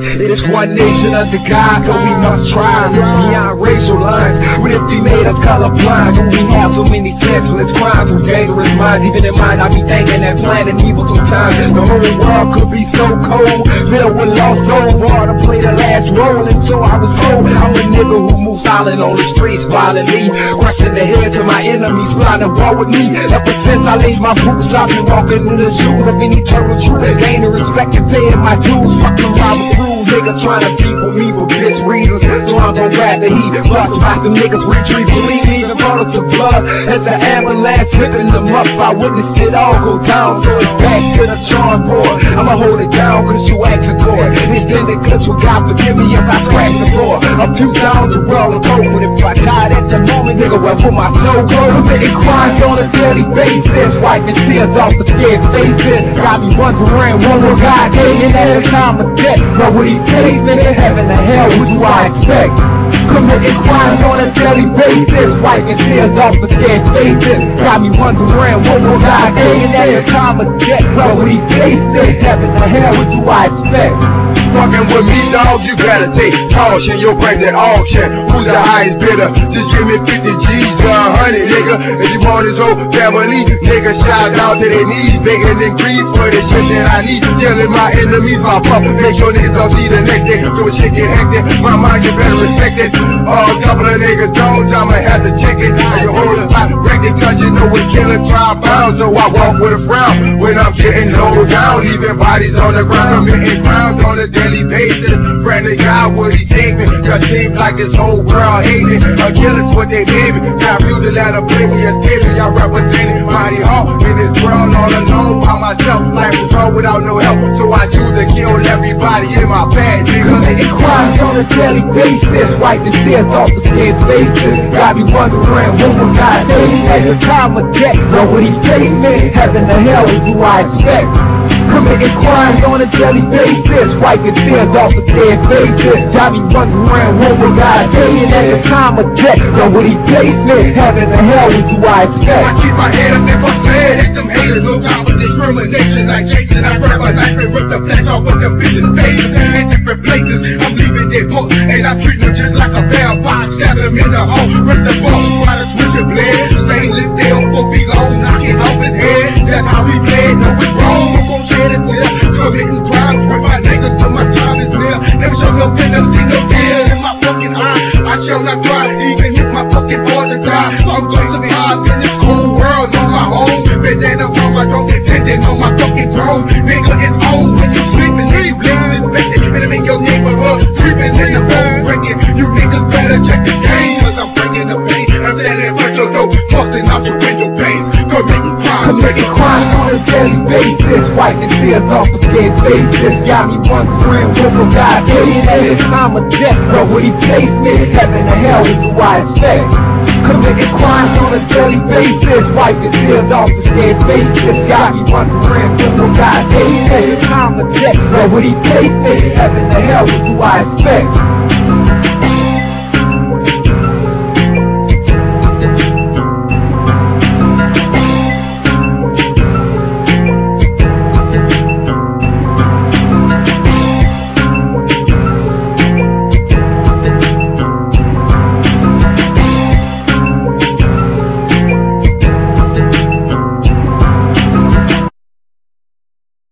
It is one nation under God, so we must try. Look beyond racial lines. What if they made us colorblind? Do we have so many senseless crimes with dangerous minds? Even in mind, I be thinking that planning evil sometimes. The whole world could be so cold, filled with lost soul. Water play the last role, and so I was told. I'm a nigga who moves silent on the streets violently, crushing the heads of my enemies, flying the ball with me. Ever since I laced my boots, I've been walking in the shoes of any eternal truth. Gain the respect and paying my dues. Fucking Robert Cruz, nigga trying to people me for bitch reasons. So I'm gon' grab the heat, plus watch them niggas retreat. Believe me, the bottles of blood as the avalanche ripping them up. I witnessed it all go down, so it's back to the charm board. I'ma hold it down cause you asking for it. It's been the good, so God forgive me if I crack the floor. I'm too down to roll and cope, but if I died at the moment, nigga, well, for my soul go. Committing crimes on a daily basis, wiping tears off the scared faces. Got me wondering, what will God gain at the time of death? But would he take me to heaven or hell? What do I expect? Committing crimes on a daily basis, wiping tears off the scared faces. Got me wondering, what will God gain at the time of death? But would he take me to heaven or hell? What do I expect? Fucking with me, dog, you gotta take caution. Your price at auction. Who's the highest bidder? Just give me 50 G's to 100, nigga. If you want his whole family, nigga, shout out to their knees, begging and greed for the shit that I need. Killing my enemies, my pup. Make sure niggas don't see the next day. So when shit get hectic, my mind you better respect it. A couple of niggas don't, I'ma have to check it. You hold a lot, wreck it, cause you know we killing tri-pounds. So I walk with a frown when I'm getting low down, leaving bodies on the ground, committing crimes on a daily basis. Pray to God will he take me, cause seems like this whole world hate me. A killer's what they gave me. Got real to let them play me as baby. I represented mighty heart in this world all alone by myself. Life was wrong without no help, so I choose to kill everybody in my path, nigga. Committing crimes on a daily basis, wiping tears off the scared faces. Got me wondering, what will God take me at the time of death? Or would he take me? Heaven or hell, what do I expect? Committing crimes on a daily basis, wiping tears off the scared faces. Got me wondering, what will God take me at the time of death? Or would he take me? Heaven or hell, what do I expect? I keep my head up if I'm sad, hit them haters, no time for discrimination. Like Jason, I grab my knife and rip the flesh off with the vision faces. In different places, I'm leaving their books, and I treat them just like a vampire. Stab them in the hole, rip the bone, try to switch a blade. Stainless steel, both be long, knock it off his head. That's how we play, no it's wrong, we gon' shed a tear. Committing crimes, with my niggas till my time is near. Never show no venom, see no tears in my fucking eye. I shall not cry, even if my fucking boy to die. I'm going to be hard in this cold world on my own. But then I'm from my don't dependent on my fucking throne. Nigga, it's on when you sleeping, leave bleeding infected. Better in your neighborhood, creeping in the phone breaking. You niggas better check the game, cause I'm bringing the pain. I'm standing at your door, busting out your window panes. Committing crimes on a daily basis, wiping tears off the scared faces. Got me wondering, what will God take me at the time of death? Or would he take me? Heaven or hell, what do I expect? Committing crimes on a daily basis, wiping tears off the scared faces. Got me wondering, what will God take me at the time of death? Or would he take me? Heaven or hell, what do I expect?